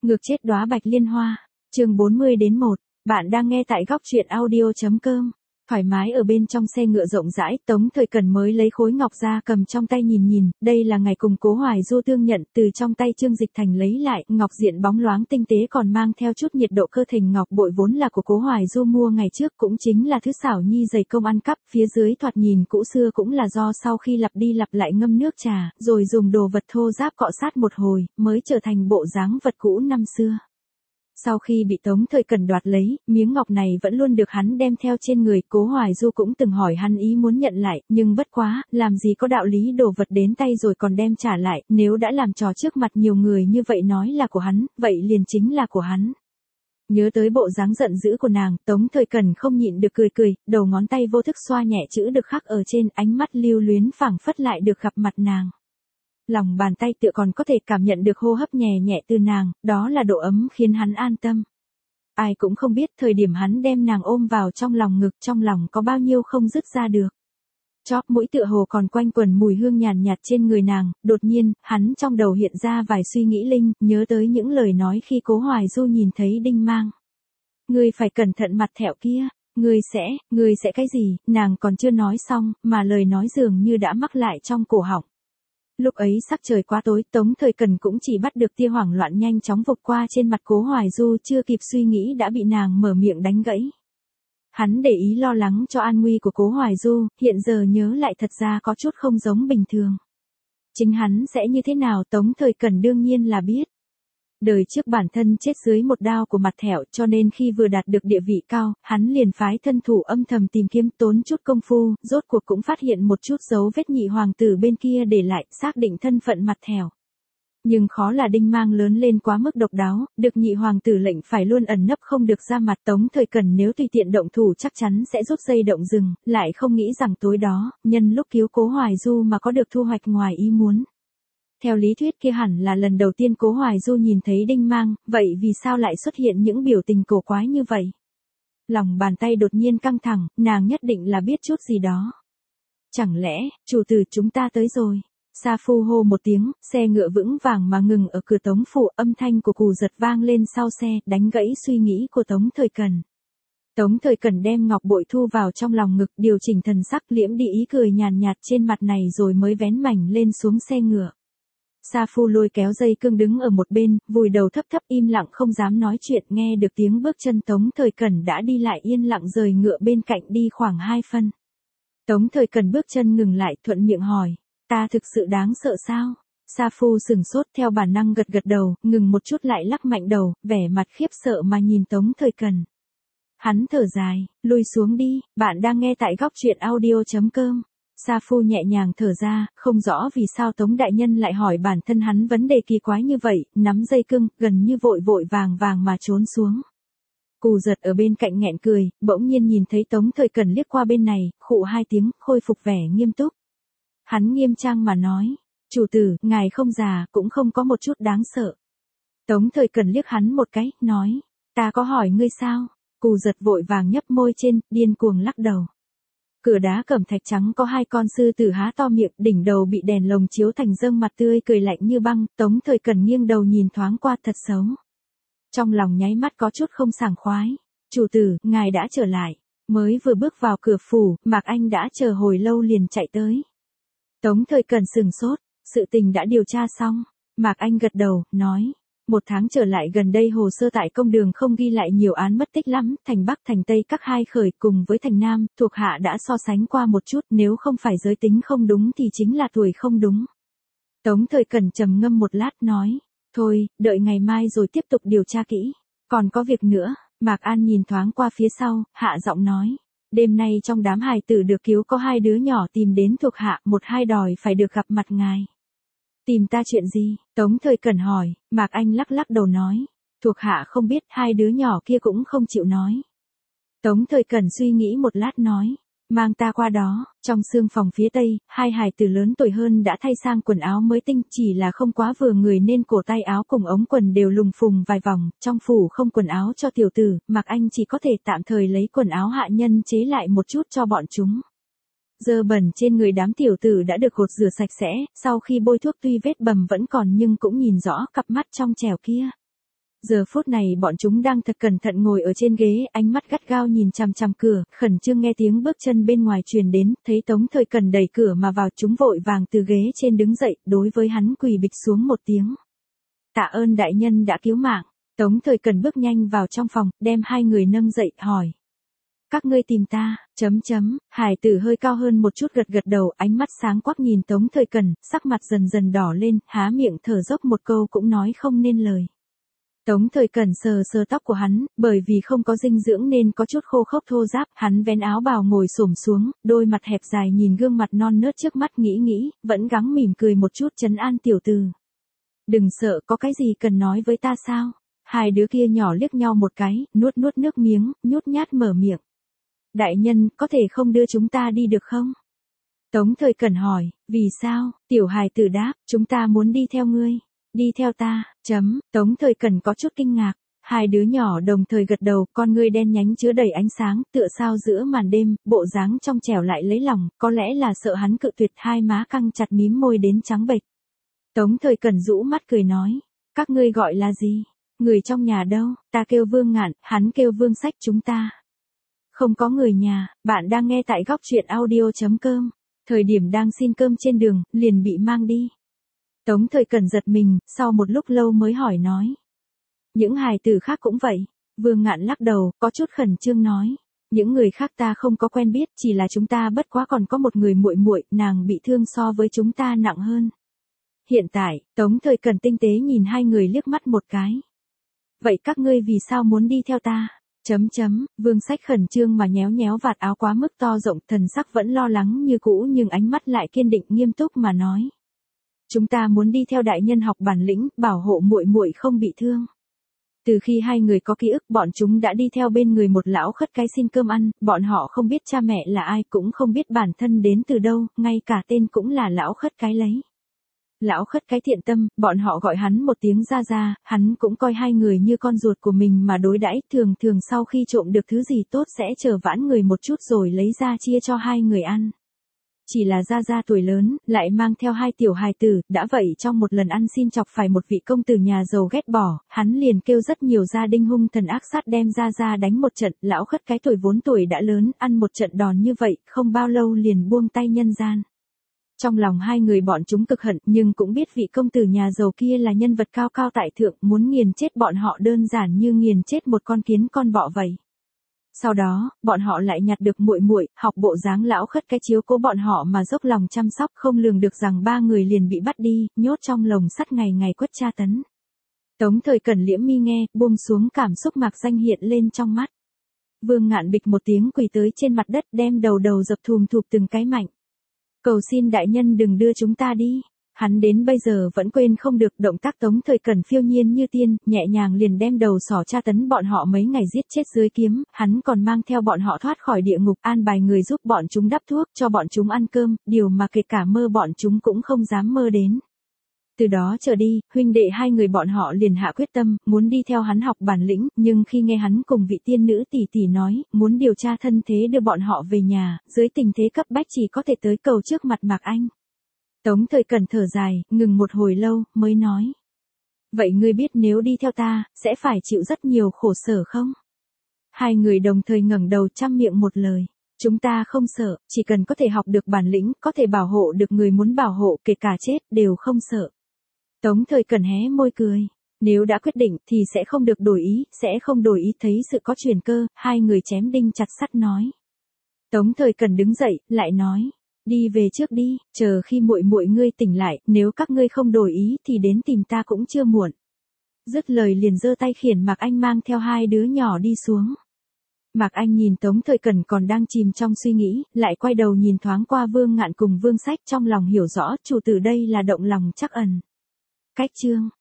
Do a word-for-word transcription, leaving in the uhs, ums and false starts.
Ngược chết đóa bạch liên hoa, chương bốn mươi đến một, bạn đang nghe tại góc truyện audio.com. Thoải mái ở bên trong xe ngựa rộng rãi, Tống Thời Cẩn mới lấy khối ngọc ra cầm trong tay nhìn nhìn, đây là ngày cùng Cố Hoài Du tương nhận, từ trong tay Trương Dịch Thành lấy lại, ngọc diện bóng loáng tinh tế còn mang theo chút nhiệt độ cơ thềnh ngọc bội vốn là của Cố Hoài Du mua ngày trước cũng chính là thứ xảo nhi dày công ăn cắp, phía dưới thoạt nhìn cũ xưa cũng là do sau khi lặp đi lặp lại ngâm nước trà, rồi dùng đồ vật thô ráp cọ sát một hồi, mới trở thành bộ dáng vật cũ năm xưa. Sau khi bị Tống Thời Cẩn đoạt lấy, miếng ngọc này vẫn luôn được hắn đem theo trên người, Cố Hoài Du cũng từng hỏi hắn ý muốn nhận lại, nhưng bất quá, làm gì có đạo lý đồ vật đến tay rồi còn đem trả lại, nếu đã làm trò trước mặt nhiều người như vậy nói là của hắn, vậy liền chính là của hắn. Nhớ tới bộ dáng giận dữ của nàng, Tống Thời Cẩn không nhịn được cười cười, đầu ngón tay vô thức xoa nhẹ chữ được khắc ở trên, ánh mắt lưu luyến phảng phất lại được gặp mặt nàng. Lòng bàn tay tựa còn có thể cảm nhận được hô hấp nhẹ nhẹ từ nàng, đó là độ ấm khiến hắn an tâm. Ai cũng không biết thời điểm hắn đem nàng ôm vào trong lòng ngực, trong lòng có bao nhiêu không dứt ra được. Chóp mũi tựa hồ còn quanh quẩn mùi hương nhàn nhạt trên người nàng, đột nhiên, hắn trong đầu hiện ra vài suy nghĩ linh, nhớ tới những lời nói khi Cố Hoài Du nhìn thấy Đinh Mang. Ngươi phải cẩn thận mặt thẹo kia, ngươi sẽ, ngươi sẽ cái gì, nàng còn chưa nói xong, mà lời nói dường như đã mắc lại trong cổ họng. Lúc ấy sắc trời quá tối, Tống Thời Cẩn cũng chỉ bắt được tia hoảng loạn nhanh chóng vụt qua trên mặt Cố Hoài Du, chưa kịp suy nghĩ đã bị nàng mở miệng đánh gãy. Hắn để ý lo lắng cho an nguy của Cố Hoài Du, hiện giờ nhớ lại thật ra có chút không giống bình thường. Chính hắn sẽ như thế nào Tống Thời Cẩn đương nhiên là biết. Đời trước bản thân chết dưới một đao của mặt thẹo, cho nên khi vừa đạt được địa vị cao, hắn liền phái thân thủ âm thầm tìm kiếm, tốn chút công phu, rốt cuộc cũng phát hiện một chút dấu vết nhị hoàng tử bên kia để lại, xác định thân phận mặt thẹo. Nhưng khó là Đinh Mang lớn lên quá mức độc đáo, được nhị hoàng tử lệnh phải luôn ẩn nấp không được ra mặt. Tống Thời Cẩn nếu tùy tiện động thủ chắc chắn sẽ rút dây động rừng, lại không nghĩ rằng tối đó, nhân lúc cứu Cố Hoài Du mà có được thu hoạch ngoài ý muốn. Theo lý thuyết kia hẳn là lần đầu tiên Cố Hoài Du nhìn thấy Đinh Mang, vậy vì sao lại xuất hiện những biểu tình cổ quái như vậy? Lòng bàn tay đột nhiên căng thẳng, nàng nhất định là biết chút gì đó. Chẳng lẽ, chủ tử chúng ta tới rồi? Sa Phu hô một tiếng, xe ngựa vững vàng mà ngừng ở cửa Tống phủ, âm thanh của cù giật vang lên sau xe, đánh gãy suy nghĩ của Tống Thời Cẩn. Tống Thời Cẩn đem ngọc bội thu vào trong lòng ngực, điều chỉnh thần sắc, liễm đi ý cười nhàn nhạt trên mặt này rồi mới vén mảnh lên xuống xe ngựa. Sa Phu lôi kéo dây cương đứng ở một bên, vùi đầu thấp thấp im lặng không dám nói chuyện, nghe được tiếng bước chân Tống Thời Cẩn đã đi lại yên lặng rời ngựa bên cạnh đi khoảng hai phân. Tống Thời Cẩn bước chân ngừng lại, thuận miệng hỏi, ta thực sự đáng sợ sao? Sa Phu sừng sốt theo bản năng gật gật đầu, ngừng một chút lại lắc mạnh đầu, vẻ mặt khiếp sợ mà nhìn Tống Thời Cẩn. Hắn thở dài, lui xuống đi, bạn đang nghe tại góc truyện audio.com. Sa Phu nhẹ nhàng thở ra, không rõ vì sao Tống Đại Nhân lại hỏi bản thân hắn vấn đề kỳ quái như vậy, nắm dây cương, gần như vội vội vàng vàng mà trốn xuống. Cù giật ở bên cạnh nghẹn cười, bỗng nhiên nhìn thấy Tống Thời Cẩn liếc qua bên này, khụ hai tiếng, khôi phục vẻ nghiêm túc. Hắn nghiêm trang mà nói, chủ tử, ngài không già, cũng không có một chút đáng sợ. Tống Thời Cẩn liếc hắn một cái, nói, ta có hỏi ngươi sao? Cù giật vội vàng nhấp môi trên, điên cuồng lắc đầu. Cửa đá cẩm thạch trắng có hai con sư tử há to miệng, đỉnh đầu bị đèn lồng chiếu thành dâng mặt tươi cười lạnh như băng, Tống Thời Cẩn nghiêng đầu nhìn thoáng qua thật xấu. Trong lòng nháy mắt có chút không sảng khoái. Chủ tử, ngài đã trở lại. Mới vừa bước vào cửa phủ, Mạc Anh đã chờ hồi lâu liền chạy tới. Tống Thời Cẩn sừng sốt, sự tình đã điều tra xong. Mạc Anh gật đầu, nói. Một tháng trở lại gần đây hồ sơ tại công đường không ghi lại nhiều án mất tích lắm, thành Bắc thành Tây các hai khởi cùng với thành Nam, thuộc hạ đã so sánh qua một chút, nếu không phải giới tính không đúng thì chính là tuổi không đúng. Tống Thời Cẩn trầm ngâm một lát nói, thôi, đợi ngày mai rồi tiếp tục điều tra kỹ, còn có việc nữa. Mạc An nhìn thoáng qua phía sau, hạ giọng nói, đêm nay trong đám hài tử được cứu có hai đứa nhỏ tìm đến thuộc hạ, một hai đòi phải được gặp mặt ngài. Tìm ta chuyện gì? Tống Thời Cẩn hỏi, Mạc Anh lắc lắc đầu nói, thuộc hạ không biết, hai đứa nhỏ kia cũng không chịu nói. Tống Thời Cẩn suy nghĩ một lát nói, mang ta qua đó. Trong sương phòng phía tây, hai hài tử lớn tuổi hơn đã thay sang quần áo mới tinh, chỉ là không quá vừa người nên cổ tay áo cùng ống quần đều lùng phùng vài vòng, trong phủ không quần áo cho tiểu tử, Mạc Anh chỉ có thể tạm thời lấy quần áo hạ nhân chế lại một chút cho bọn chúng. Dơ bẩn trên người đám tiểu tử đã được gột rửa sạch sẽ, sau khi bôi thuốc tuy vết bầm vẫn còn nhưng cũng nhìn rõ cặp mắt trong trẻo kia. Giờ phút này bọn chúng đang thật cẩn thận ngồi ở trên ghế, ánh mắt gắt gao nhìn chằm chằm cửa, khẩn trương nghe tiếng bước chân bên ngoài truyền đến, thấy Tống Thời Cần đẩy cửa mà vào, chúng vội vàng từ ghế trên đứng dậy, đối với hắn quỳ bịch xuống một tiếng. Tạ ơn đại nhân đã cứu mạng. Tống Thời Cần bước nhanh vào trong phòng, đem hai người nâng dậy, hỏi. Các ngươi tìm ta, chấm chấm, Hải Tử hơi cao hơn một chút gật gật đầu, ánh mắt sáng quắc nhìn Tống Thời Cần, sắc mặt dần dần đỏ lên, há miệng thở dốc một câu cũng nói không nên lời. Tống Thời Cần sờ sờ tóc của hắn, bởi vì không có dinh dưỡng nên có chút khô khốc thô ráp, hắn vén áo bào ngồi xổm xuống, đôi mặt hẹp dài nhìn gương mặt non nớt trước mắt nghĩ nghĩ, vẫn gắng mỉm cười một chút trấn an tiểu tử. Đừng sợ, có cái gì cần nói với ta sao? Hai đứa kia nhỏ liếc nhau một cái, nuốt nuốt nước miếng, nhút nhát mở miệng. Đại nhân, có thể không đưa chúng ta đi được không? Tống Thời Cần hỏi, vì sao? Tiểu hài tử đáp, chúng ta muốn đi theo ngươi. Đi theo ta, chấm, Tống Thời Cần có chút kinh ngạc. Hai đứa nhỏ đồng thời gật đầu, con ngươi đen nhánh chứa đầy ánh sáng, tựa sao giữa màn đêm, bộ dáng trong trẻo lại lấy lòng, có lẽ là sợ hắn cự tuyệt, hai má căng chặt mím môi đến trắng bệch. Tống Thời Cần rũ mắt cười nói, các ngươi gọi là gì? Người trong nhà đâu? Ta kêu Vương Ngạn, hắn kêu Vương Sách, chúng ta. Không có người nhà, bạn đang nghe tại góc truyện audio chấm com. Thời điểm đang xin cơm trên đường, liền bị mang đi. Tống Thời Cần giật mình, sau một lúc lâu mới hỏi nói. Những hài tử khác cũng vậy. Vương Ngạn lắc đầu, có chút khẩn trương nói. Những người khác ta không có quen biết, chỉ là chúng ta bất quá còn có một người muội muội, nàng bị thương so với chúng ta nặng hơn. Hiện tại, Tống Thời Cần tinh tế nhìn hai người liếc mắt một cái. Vậy các ngươi vì sao muốn đi theo ta? Chấm chấm, Vương Sách khẩn trương mà nhéo nhéo vạt áo quá mức to rộng, thần sắc vẫn lo lắng như cũ nhưng ánh mắt lại kiên định nghiêm túc mà nói. Chúng ta muốn đi theo đại nhân học bản lĩnh, bảo hộ muội muội không bị thương. Từ khi hai người có ký ức, bọn chúng đã đi theo bên người một lão khất cái xin cơm ăn, bọn họ không biết cha mẹ là ai, cũng không biết bản thân đến từ đâu, ngay cả tên cũng là lão khất cái lấy. Lão khất cái thiện tâm, bọn họ gọi hắn một tiếng ra ra, hắn cũng coi hai người như con ruột của mình mà đối đãi, thường thường sau khi trộm được thứ gì tốt sẽ chờ vãn người một chút rồi lấy ra chia cho hai người ăn. Chỉ là ra ra tuổi lớn, lại mang theo hai tiểu hài tử, đã vậy trong một lần ăn xin chọc phải một vị công tử nhà giàu ghét bỏ, hắn liền kêu rất nhiều gia đình hung thần ác sát đem ra ra đánh một trận, lão khất cái tuổi vốn tuổi đã lớn, ăn một trận đòn như vậy, không bao lâu liền buông tay nhân gian. Trong lòng hai người bọn chúng cực hận, nhưng cũng biết vị công tử nhà giàu kia là nhân vật cao cao tại thượng, muốn nghiền chết bọn họ đơn giản như nghiền chết một con kiến con bọ vậy. Sau đó, bọn họ lại nhặt được muội muội, học bộ dáng lão khất cái chiếu cố bọn họ mà dốc lòng chăm sóc, không lường được rằng ba người liền bị bắt đi, nhốt trong lồng sắt ngày ngày quất tra tấn. Tống Thời Cần liễm mi nghe, buông xuống cảm xúc mạc danh hiện lên trong mắt. Vương Ngạn bịch một tiếng quỳ tới trên mặt đất, đem đầu đầu dập thùm thụp từng cái mạnh. Cầu xin đại nhân đừng đưa chúng ta đi. Hắn đến bây giờ vẫn quên không được động tác Tống Thời Cần phiêu nhiên như tiên, nhẹ nhàng liền đem đầu sỏ tra tấn bọn họ mấy ngày giết chết dưới kiếm, hắn còn mang theo bọn họ thoát khỏi địa ngục, an bài người giúp bọn chúng đắp thuốc, cho bọn chúng ăn cơm, điều mà kể cả mơ bọn chúng cũng không dám mơ đến. Từ đó trở đi, huynh đệ hai người bọn họ liền hạ quyết tâm, muốn đi theo hắn học bản lĩnh, nhưng khi nghe hắn cùng vị tiên nữ tỷ tỷ nói, muốn điều tra thân thế đưa bọn họ về nhà, dưới tình thế cấp bách chỉ có thể tới cầu trước mặt Mạc Anh. Tống Thời Cần thở dài, ngừng một hồi lâu, mới nói. Vậy ngươi biết nếu đi theo ta, sẽ phải chịu rất nhiều khổ sở không? Hai người đồng thời ngẩng đầu chăm miệng một lời. Chúng ta không sợ, chỉ cần có thể học được bản lĩnh, có thể bảo hộ được người muốn bảo hộ, kể cả chết, đều không sợ. Tống Thời Cần hé môi cười. Nếu đã quyết định, thì sẽ không được đổi ý, sẽ không đổi ý. Thấy sự có chuyển cơ, hai người chém đinh chặt sắt nói. Tống Thời Cần đứng dậy, lại nói. Đi về trước đi, chờ khi muội muội ngươi tỉnh lại, nếu các ngươi không đổi ý thì đến tìm ta cũng chưa muộn. Dứt lời liền giơ tay khiển Mạc Anh mang theo hai đứa nhỏ đi xuống. Mạc Anh nhìn Tống Thời Cần còn đang chìm trong suy nghĩ, lại quay đầu nhìn thoáng qua Vương Ngạn cùng Vương Sách, trong lòng hiểu rõ chủ tử đây là động lòng chắc ẩn. Cách chương